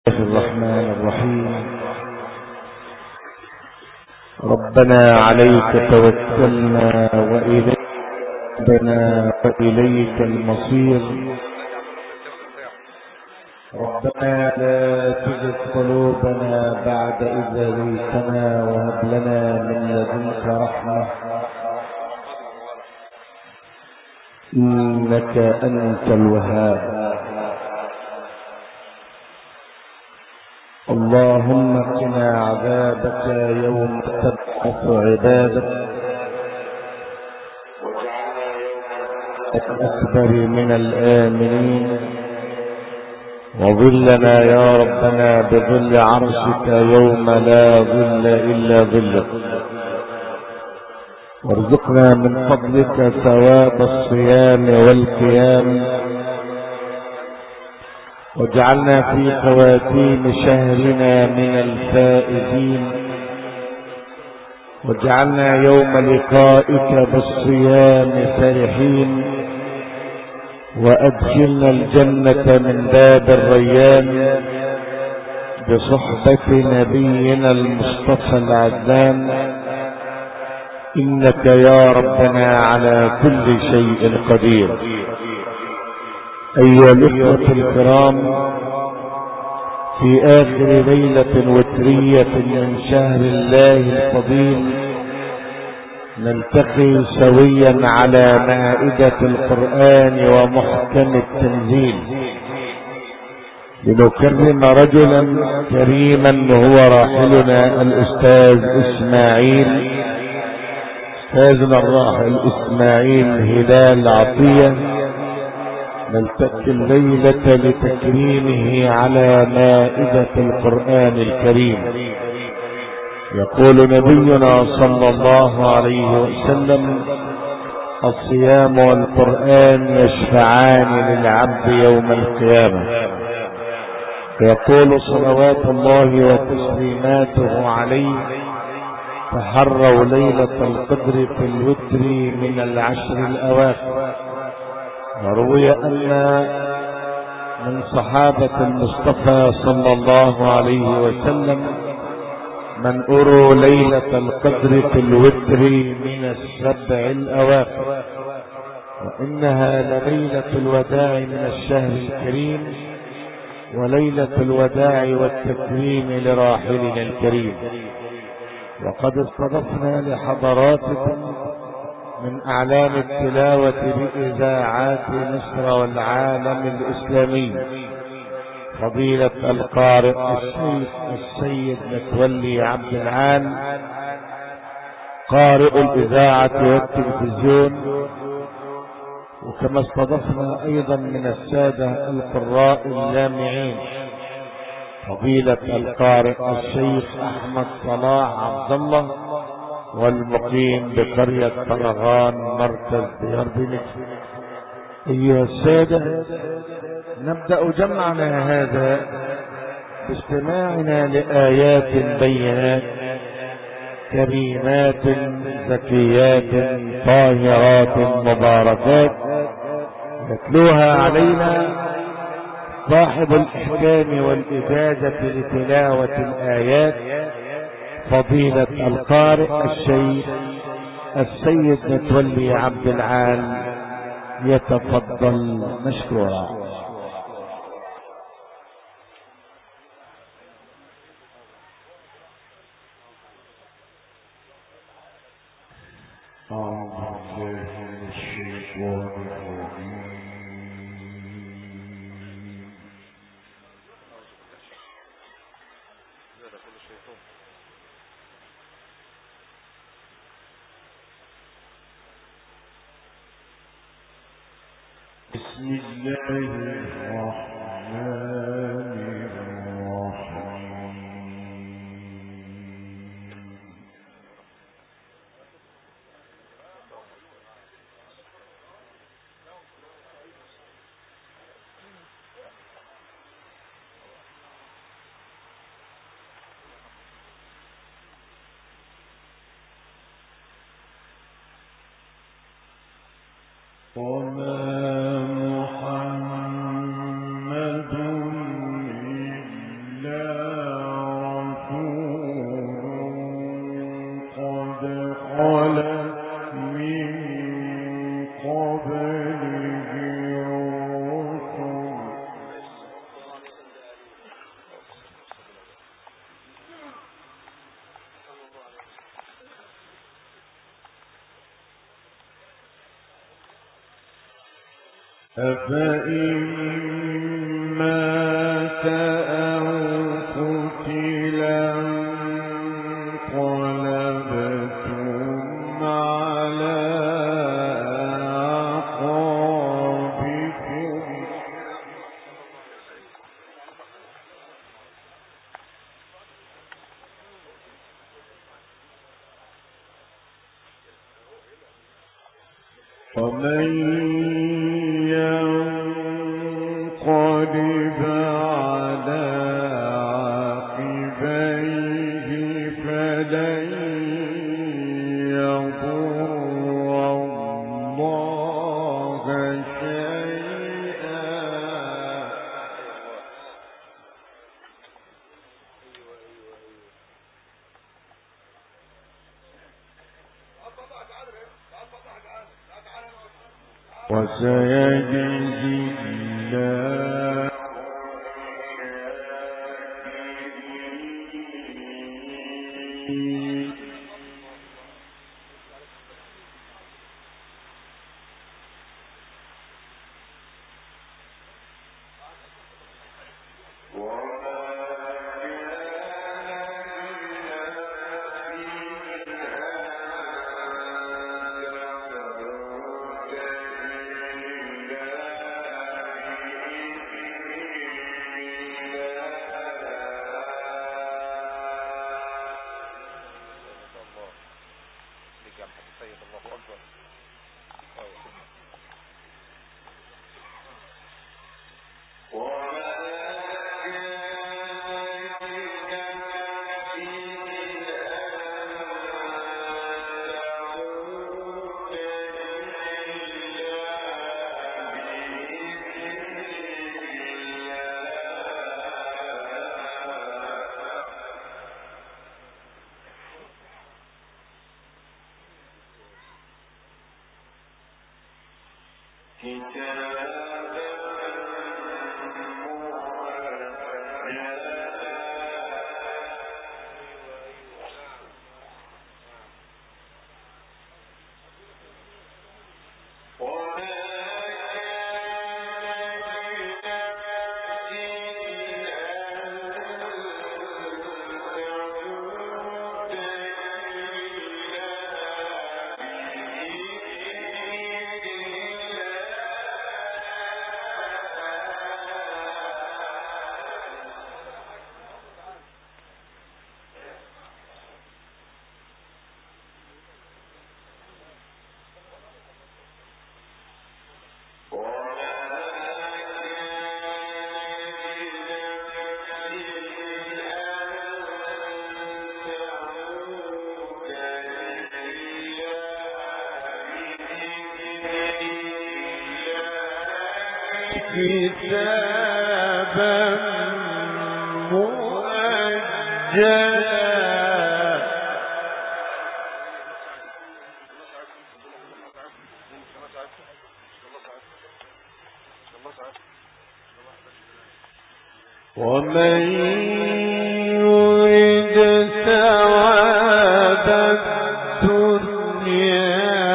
الله الرحمن الرحيم. ربنا عليك توكلنا وإليك المصير. ربنا لا تزغ قلوبنا بعد إذ هديتنا وهب لنا من لدنك رحمة إنك أنت الوهاب. اللهم قنا عذابك يوم تبعث عبادك الأكبر من الآمنين، وظلنا يا ربنا بظل عرشك يوم لا ظل إلا ظلك، وارزقنا من فضلك ثواب الصيام والقيام، واجعلنا في خواتيم شهرنا من الفائزين، واجعلنا يوم لقائك بالصيام فرحين، وادخلنا الجنة من باب الريان بصحبة نبينا المصطفى العدنان، إنك يا ربنا على كل شيء قدير. أيها الإخوة الكرام، في آخر ليلة وترية من شهر الله الفضيل نلتقي سويا على مائدة القرآن ومحكم التنزيل لنكرم رجلا كريما هو راحلنا الأستاذ إسماعيل، أستاذنا الراحل إسماعيل هلال عطية. نلتقي الليلة لتكريمه على مائدة القرآن الكريم. يقول نبينا صلى الله عليه وسلم: الصيام والقرآن يشفعان للعبد يوم القيامة. يقول صلوات الله وتسليماته عليه: تحروا ليلة القدر في الوتر من العشر الأواخر. وروي أن من صحابة المصطفى صلى الله عليه وسلم من أروا ليلة القدر في الوتر من السبع الأواخر، وإنها لليلة الوداع من الشهر الكريم، وليلة الوداع والتكريم لراحلنا الكريم. وقد استضفنا لحضراتكم من أعلام التلاوة بإذاعات مصر والعالم الإسلامي فضيلة القارئ الشيخ السيد متولي عبد العال، قارئ الإذاعة والتلفزيون. وكما استضفنا أيضا من السادة القراء اللامعين فضيلة القارئ الشيخ أحمد صلاح عبد الله، والمقيم بقرية طرغان مركز ديار بنجم. أيها السادة، نبدأ جمعنا هذا باستماعنا لآيات بينات كريمات زكيات طاهرات مباركات يتلوها علينا صاحب الإحكام والإجازة لتلاوة الآيات فضيلة القارئ الشيخ السيد متولي عبد العال، يتفضل مشكورا. بسم الله الرحمن الرحيم. وما محمد أفإن مات أو قتل انقلبتم على أعقابكم ومن ينقلب على عقبيه فلن يضر الله شيئا وسيجزي الله كتابا مؤجلا ومن يرد ثواب الدنيا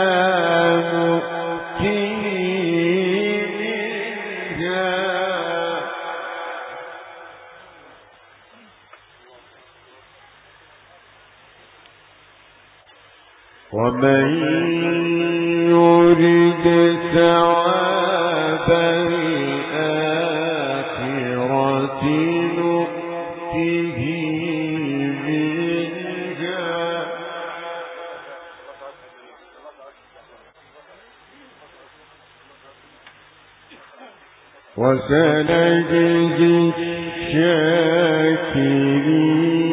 ومن يرد ثواب الآخرة نؤته منها وسنجزي الشاكرين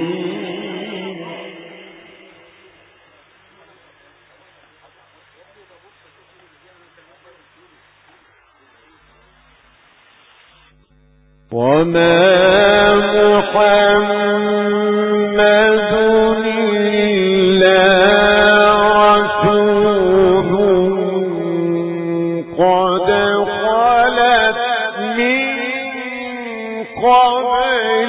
وما محمد إلا رسول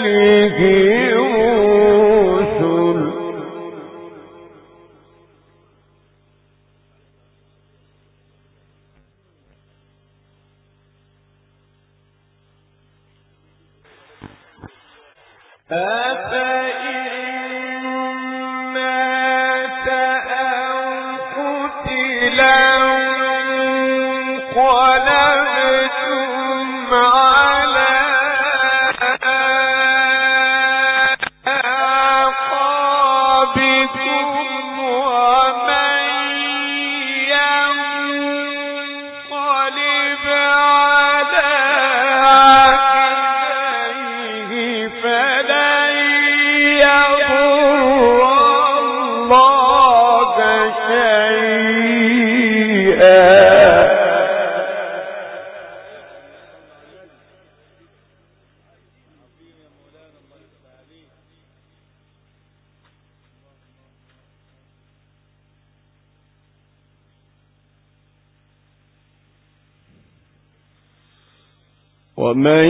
ومن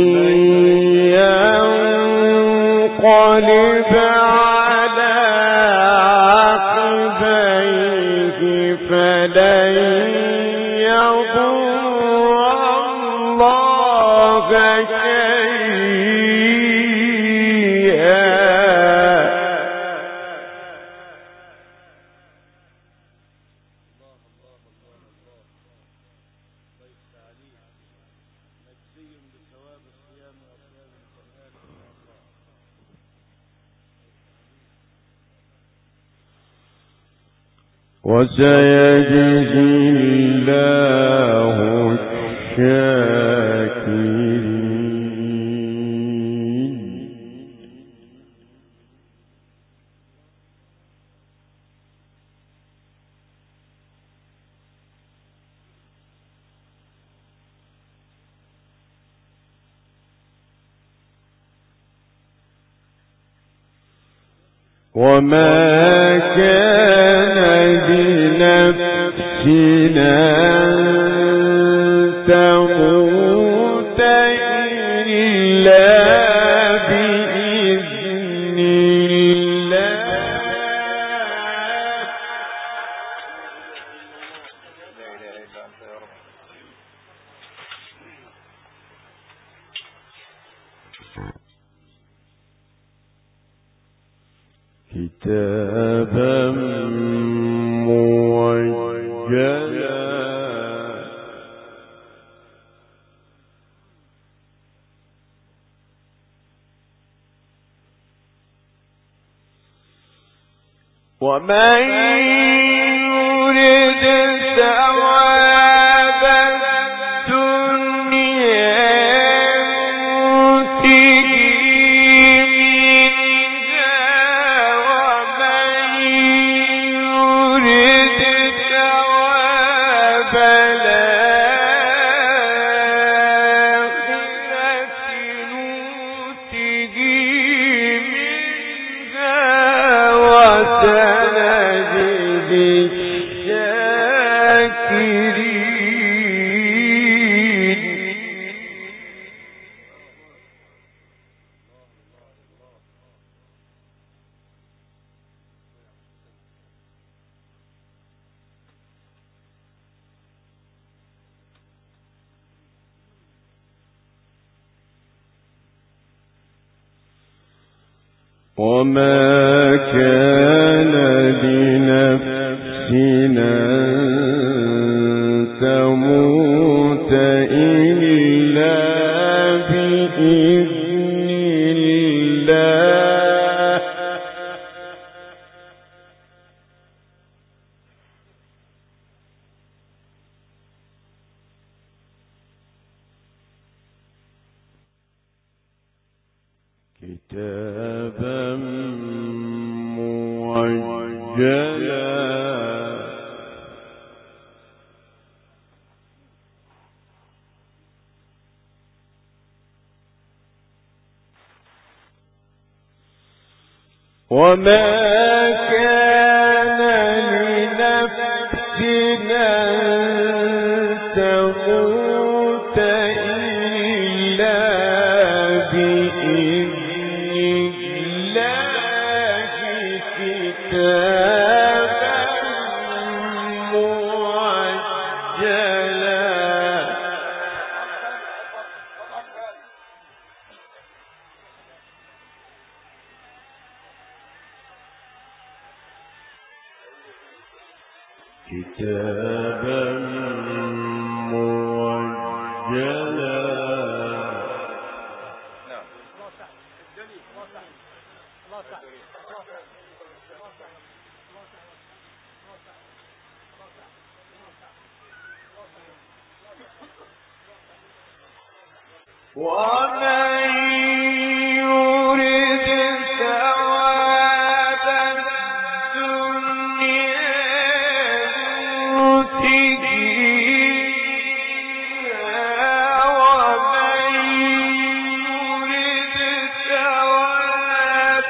ينقلب على عقبيه فلن يضر الله شيئا. وسيجزي الله الشاكرين. وما كان لنفس أن تموت إلا بإذن الله. كتابا موجلا ومن يرد ثواب الدنيا نؤته وما كان لنفس أن تموت إلا بإذن الله. كتابا موجلا وما كان لنفس أن تموت إلا بإذن كتابا موجلا ومن يرد ثواب الدنيا نؤته ومن يرد ثواب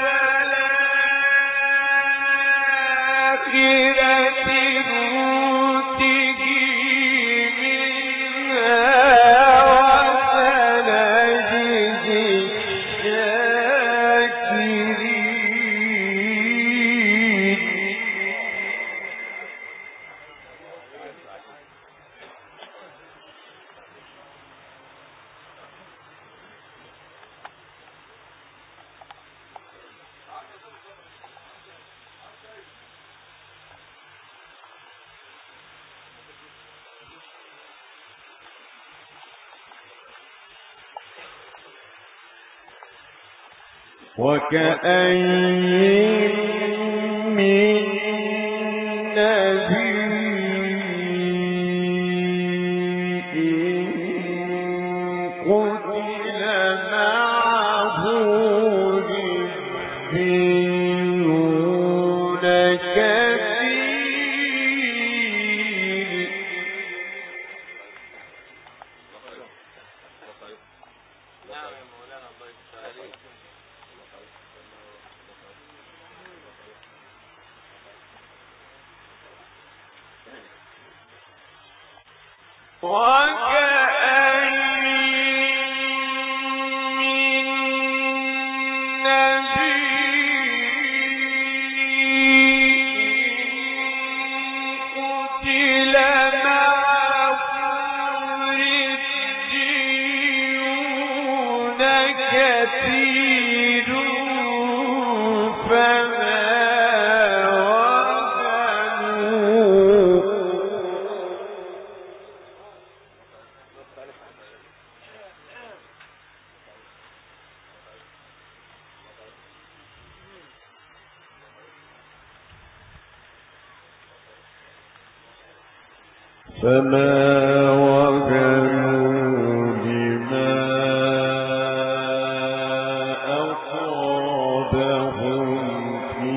الآخرة نؤته وكأين من نبي قتل معه ربيون كثير فما وهنوا لما أصابهم في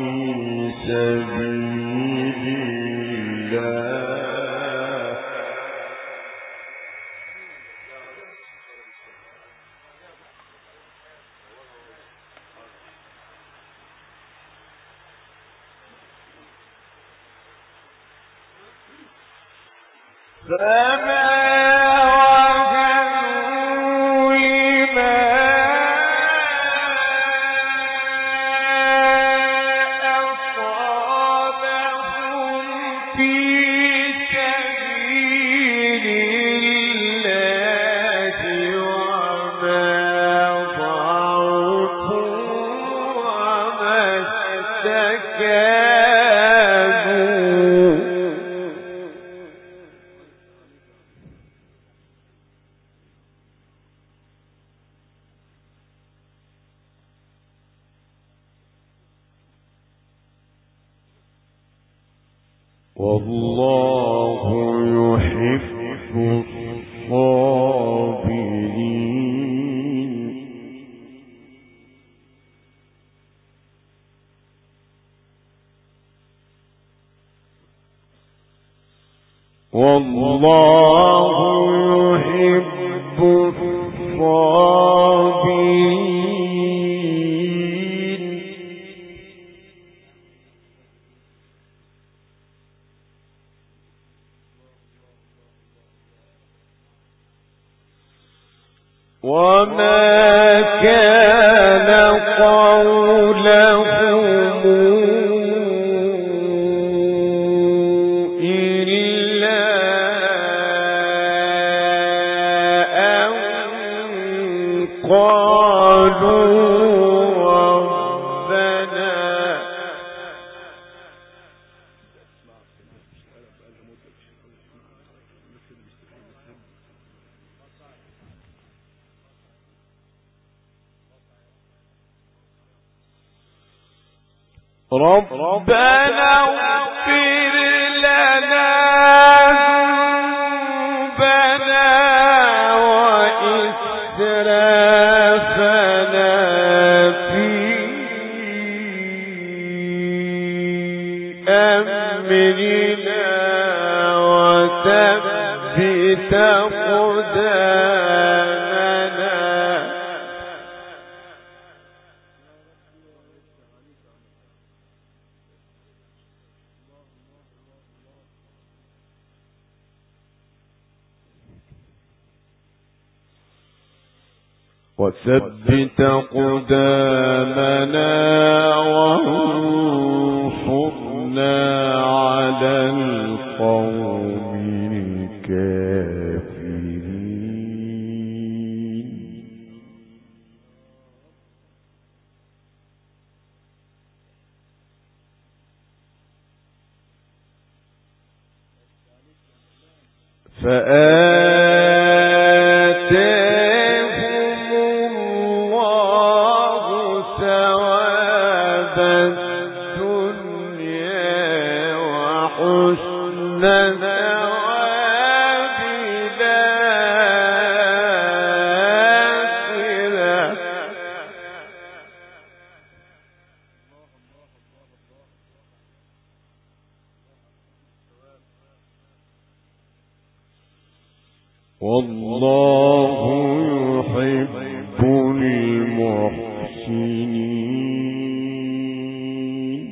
سبيل الله فما وهنوا لما أصابهم في سبيل الله وما ضعفوا وما استكانوا والله يحب الصابرين والله يحب الصابرين وما كان قولهم إلا أن قالوا ربنا ربنا اغفر لنا ذنوبنا وإسرافنا في أمرنا وثبت أقدامنا وانصرنا على القوم الكافرين. والله يحب المحسنين.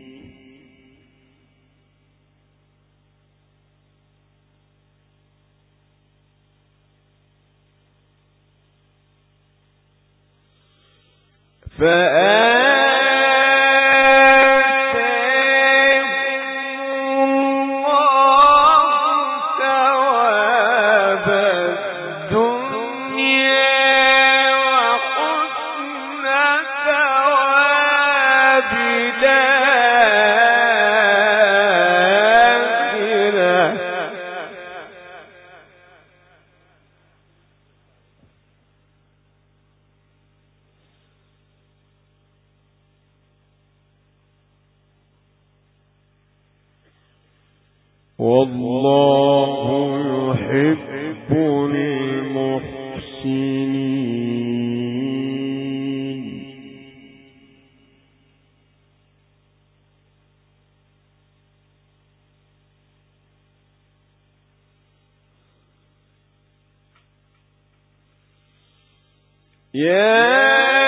والله يحب المحسنين. يا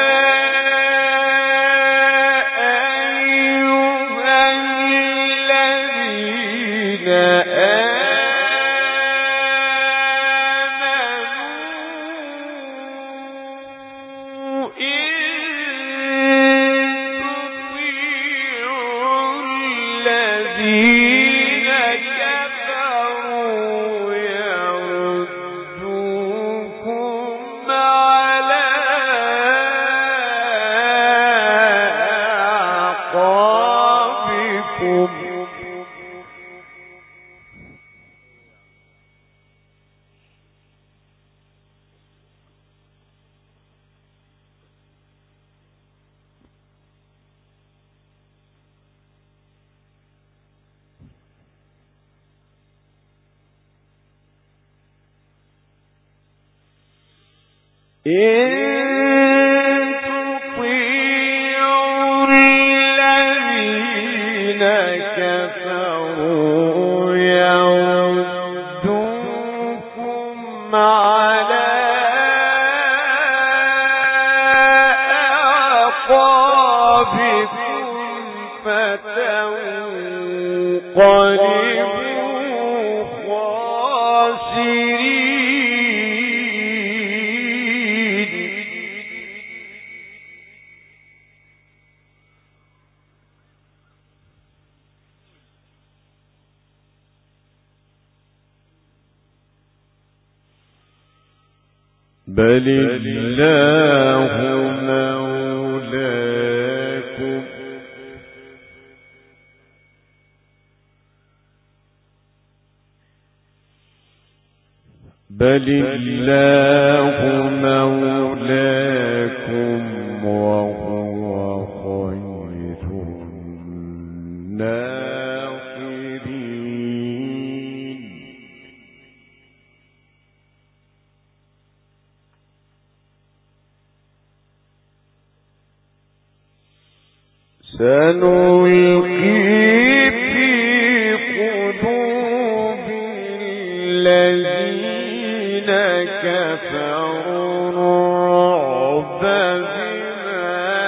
بل الله مولاكم بل الله مولاكم وهو خير الناصرين. سنلقي في قلوب الذين كفروا الرعب بما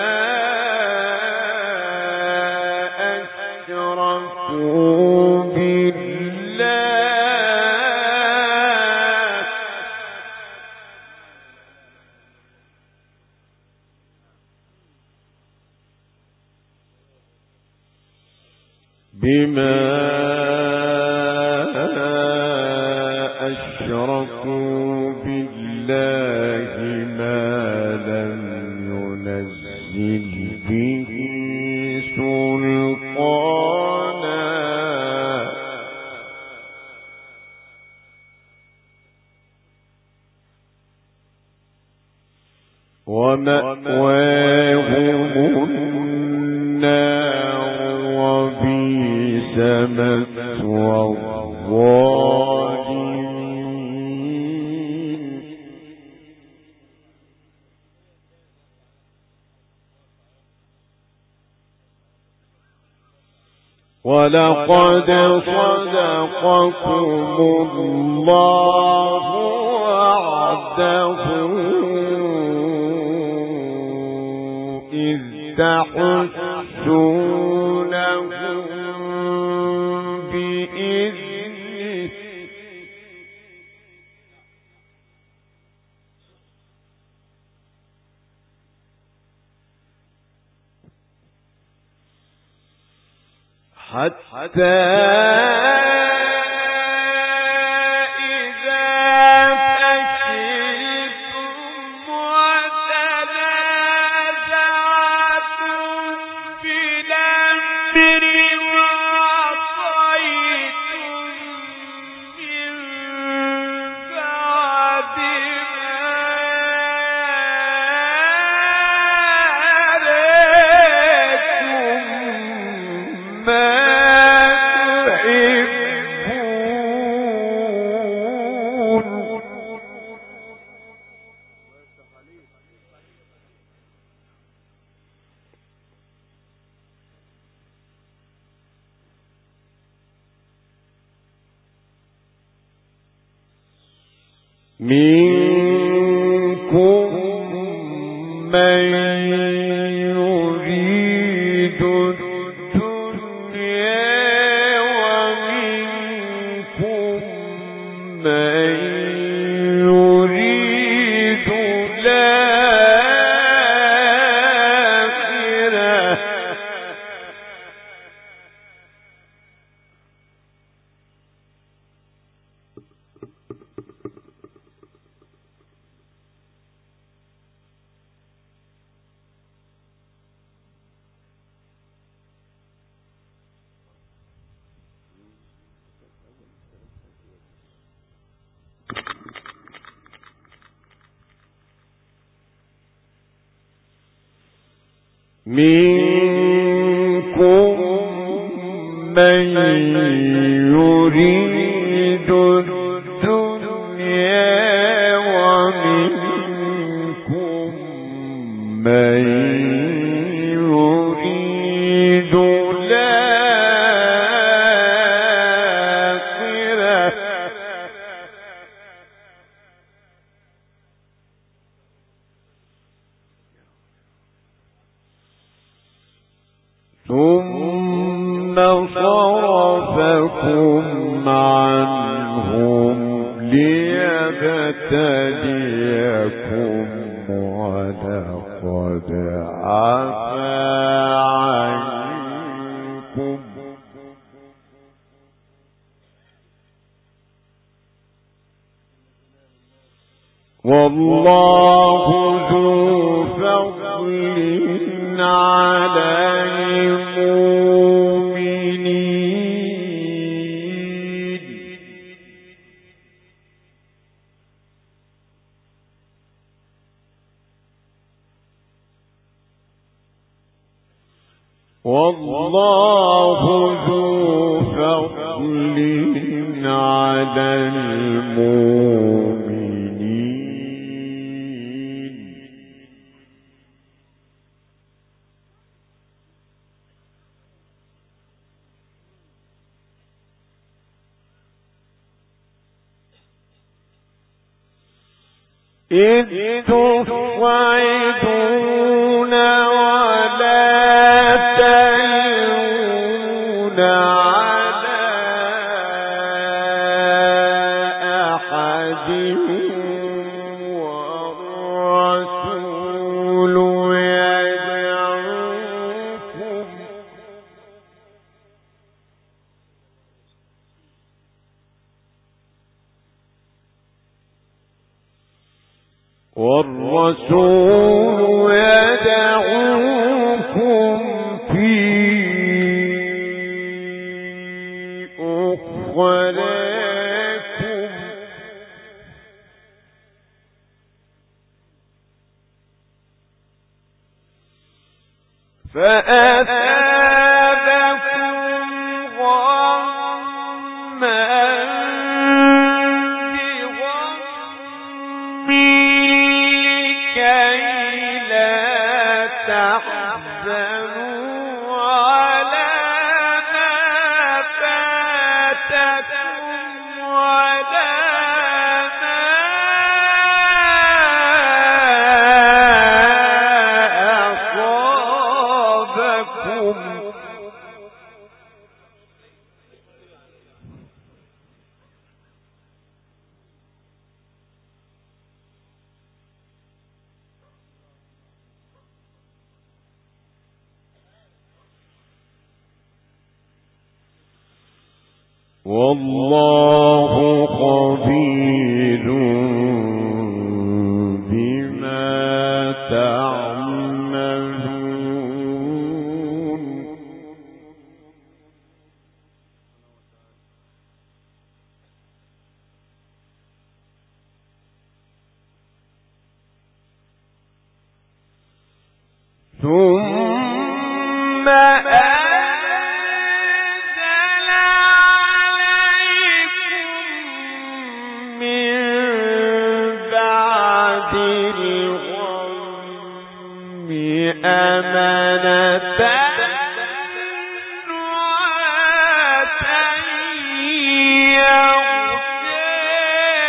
أشركوا بالله ما لم ينزل به سلطانا ومأواهم النار وبئس مثوى الظالمين ولقد صدقكم الله وعده إذ تحسونهم بإذنه حتى منكم من يريد الدنيا ومنكم من يريد الآخرة منكم من يريد الدنيا ومنكم من يريد الآخرة ثم صرفكم عنهم ليبتليكم ولقد عفا عنكم والله ذو فضل على المؤمنين والله ذو فضل على المؤمنين. إذ تصعدون ولا تلون على أحد والرسول يدعوكم في أخراكم فأثابكم غمّا بغمٍّ كي لا تحزنوا على ما فاتكم ولا ما أصابكم والله خبير بما تعملون ثم أنزل عليكم من بعد الغم أمنة نعاسا يغشى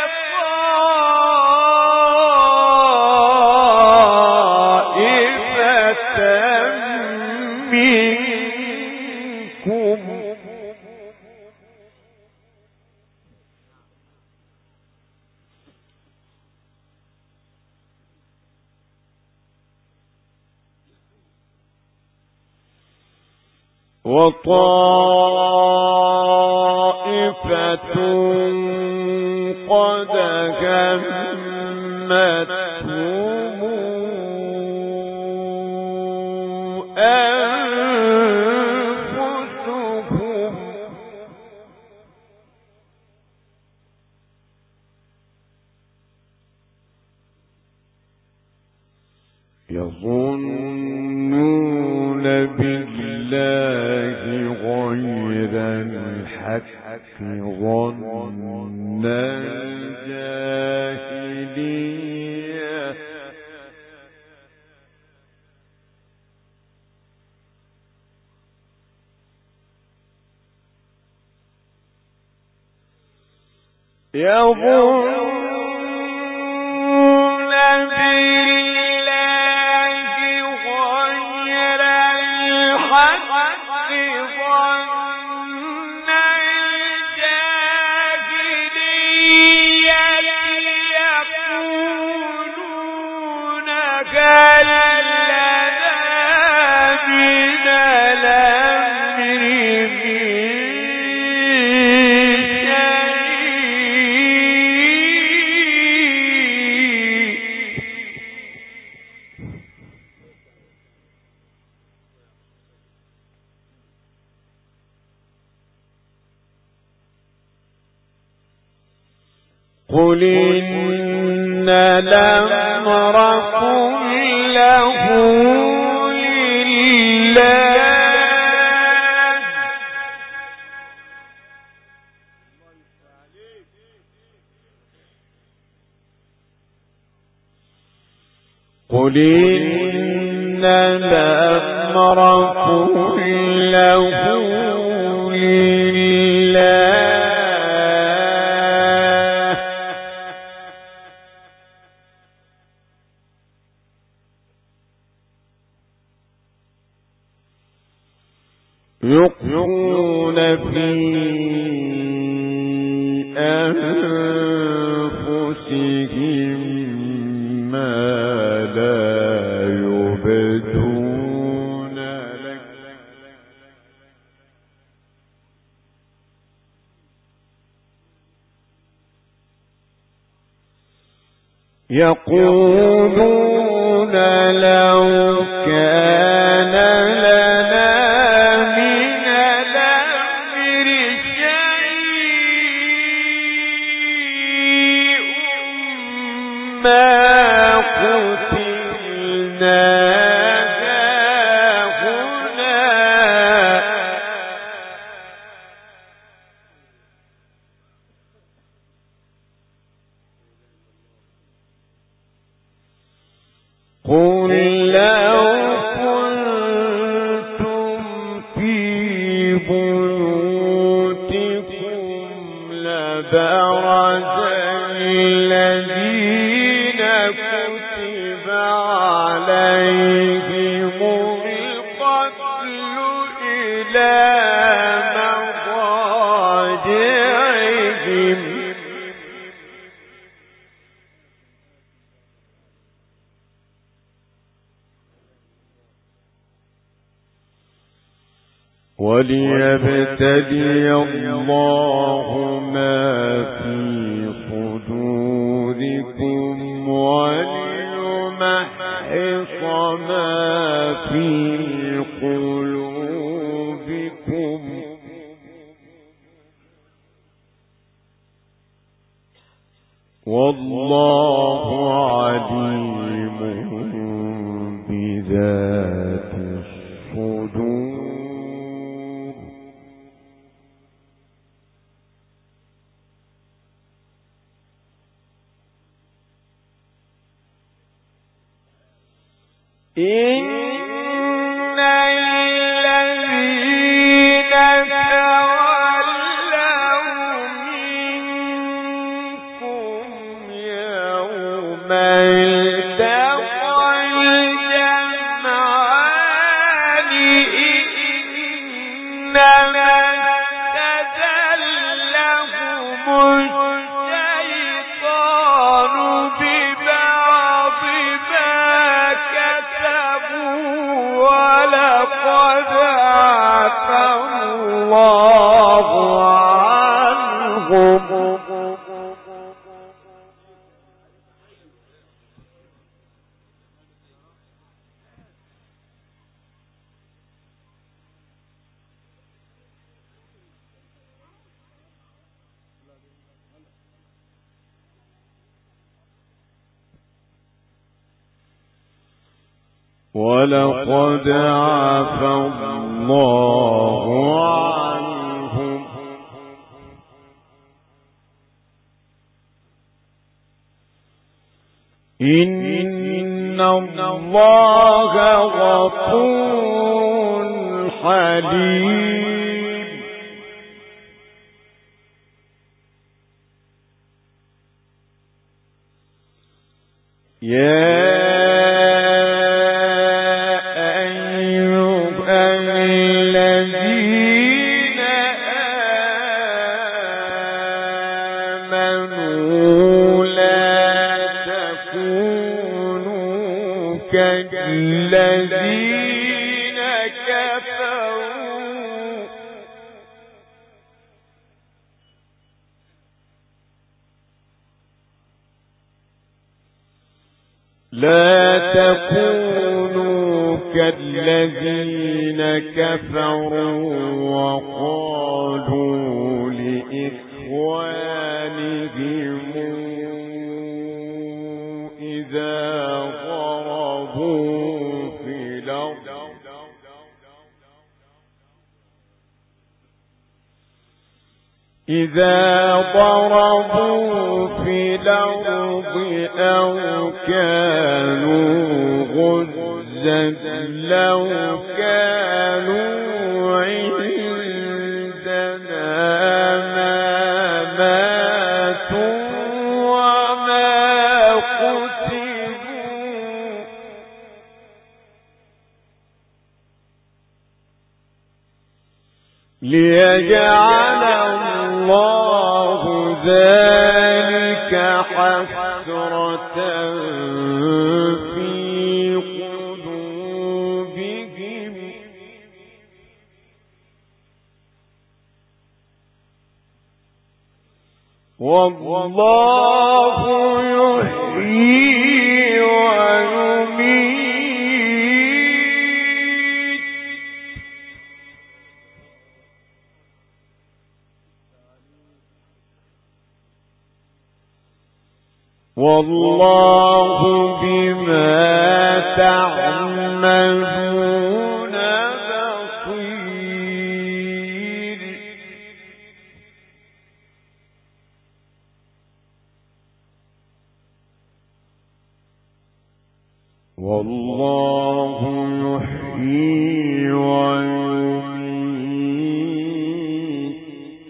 طائفة منكم وطائفة قد همتهم أنفسهم يظنون بالله غير الحق ظن الجاهلية يظنون بالله غير الحق ظن الجاهلية يقولون هل لنا من الأمر من قل إن الأمر كله لله قل إن الأمر كله لله يخفون في أنفسهم ما لا يبدون لك يقولون لو كان لنا من الأمر شيء ما قتلنا هاهنا قل لو كنتم في بيوتكم لبرز الذين كتب عليهم القتل إلى مضاجعهم وليبتلي الله ما في صدوركم وليمحص ما في قلوبكم والله عليم بذات الصدور إن الذين تولوا منكم يوم التقى الجمعان إنما استزلهم الشيطان ببعض ما كسبوا ولقد عفا الله عنهم ولقد عفا الله عنهم إن الله غفور حليم يا الذين كفروا لا تكونوا كالذين كفروا وقالوا لإخوانهم إذا ضربوا في الأرض أو كانوا غزا لو كانوا عندنا ما ماتوا وما قتلوا ليجعل الله ذلك حسرة في قلوبهم والله يحيي ويميت والله بما تعملون بصير والله يحيي ويميت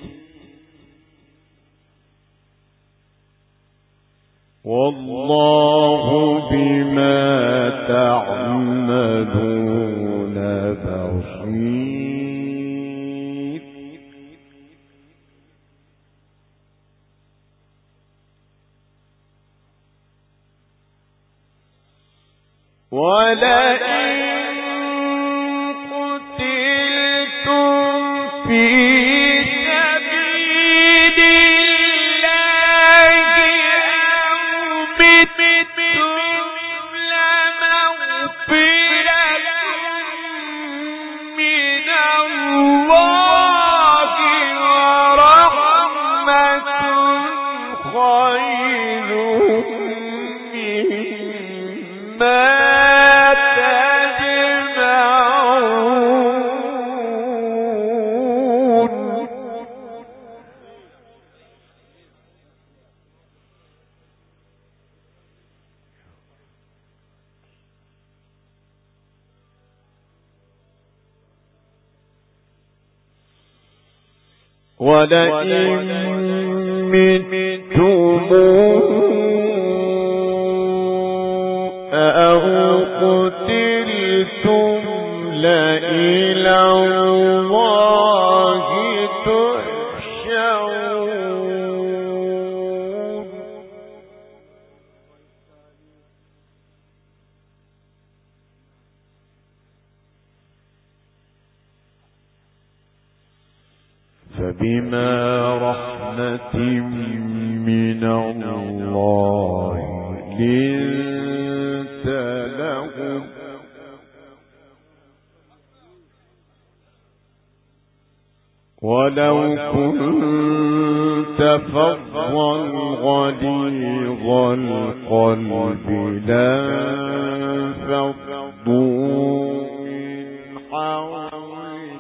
والله بما تعملون بصير ولئن قتلتم في سبيل الله أو متم لمغفرة من الله ورحمة خير مما ولئن متم أو قتلتم لإلى الله تحشرون فبما رحمة من الله لنت لهم ولو كنت فظا غليظ القلب لانفضوا من حولك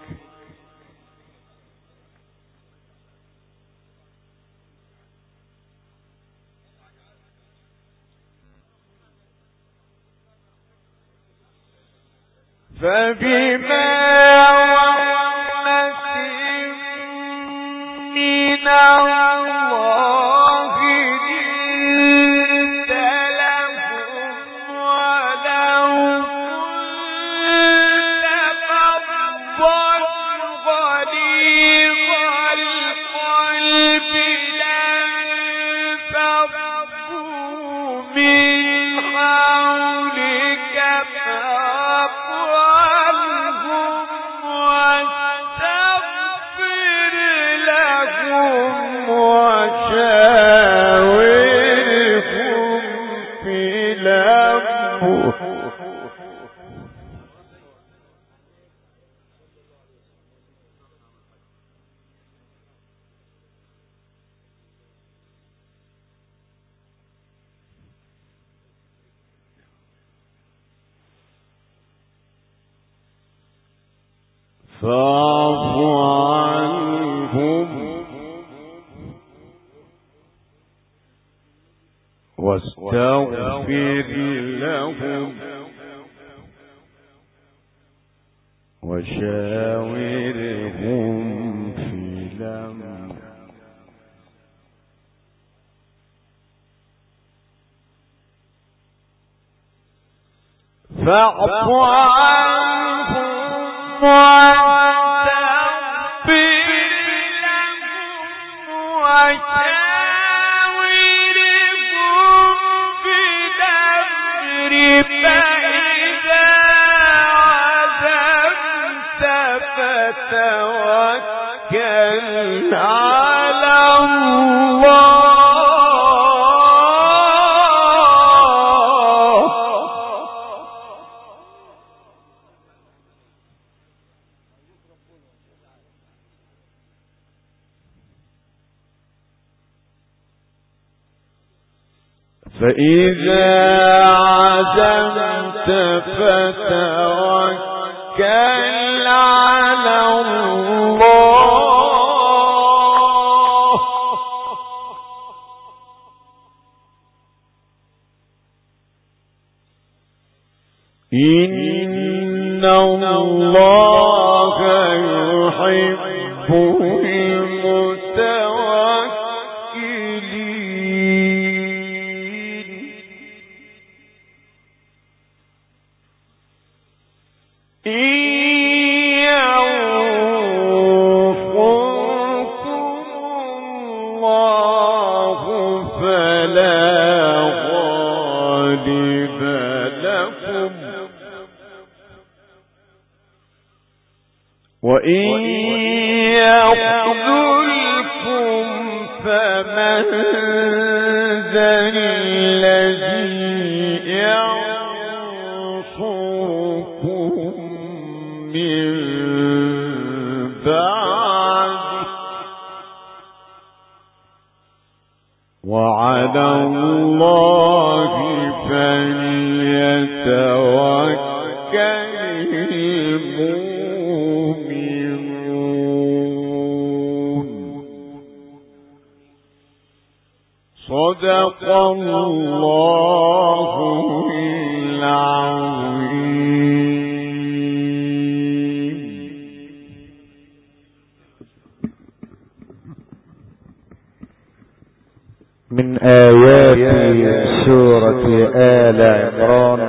فبما رحمة من الله لنت لهم ولو كنت فظا غليظ القلب لانفضوا من حولك فاعف عنهم واستغفر لهم وشاورهم في الأمر فاعف عنهم واستغفر فتوكل على الله. فإذا عزمت فتوكل على الله. إن الله يحب المتوكلين. إن ينصركم الله فلا غالب لكم وإن يخذلكم فمن ذا الذي ينصركم من بعده وعلى الله فليتوكل المؤمنون. صدق الله العظيم. من آيات سورة آل عمران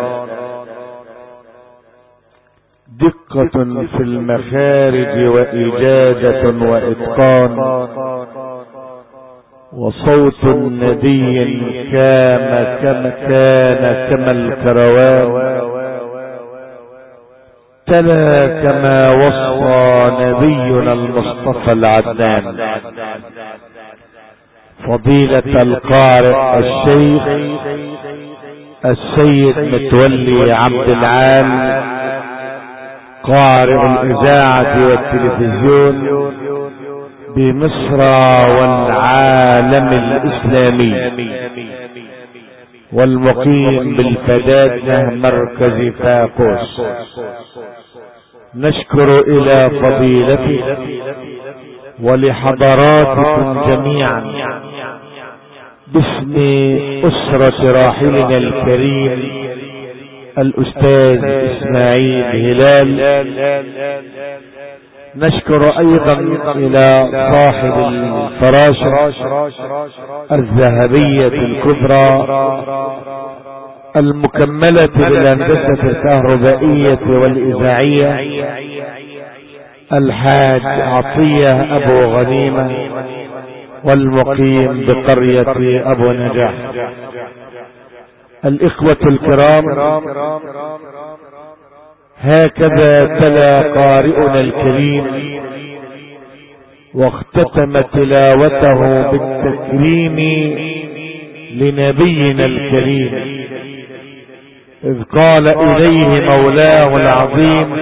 دقة في المخارج وإجادة وإتقان وصوت ندي كما الكروان تلا كما وصى نبينا المصطفى العدنان فضيلة القارئ الشيخ السيد متولي عبد العال قارئ الإذاعة والتلفزيون بمصر والعالم الإسلامي والمقيم بالفدادة مركز فاقوس. نشكر إلى فضيلته ولحضراتكم جميعا باسم أسرة راحلنا الكريم الأستاذ إسماعيل هلال. نشكر أيضا إلى صاحب الفراشة الذهبية الكبرى المكملة بالهندسة الكهربائية والإذاعية الحاج عطية أبو غنيمة والمقيم بقرية أبو نجاح. الإخوة الكرام، هكذا تلا قارئنا الكريم واختتم تلاوته بالتكريم لنبينا الكريم إذ قال إليه مولاه العظيم: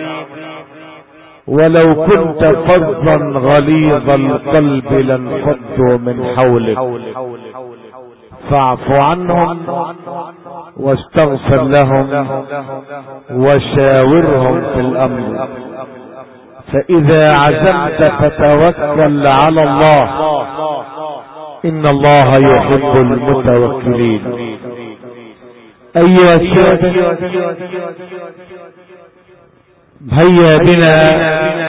ولو كنت فظا غليظ القلب لانفضوا من حولك فاعف عنهم واستغفر لهم وشاورهم في الأمر فإذا عزمت فتوكل على الله إن الله يحب المتوكلين. أيها السادة، هيا بنا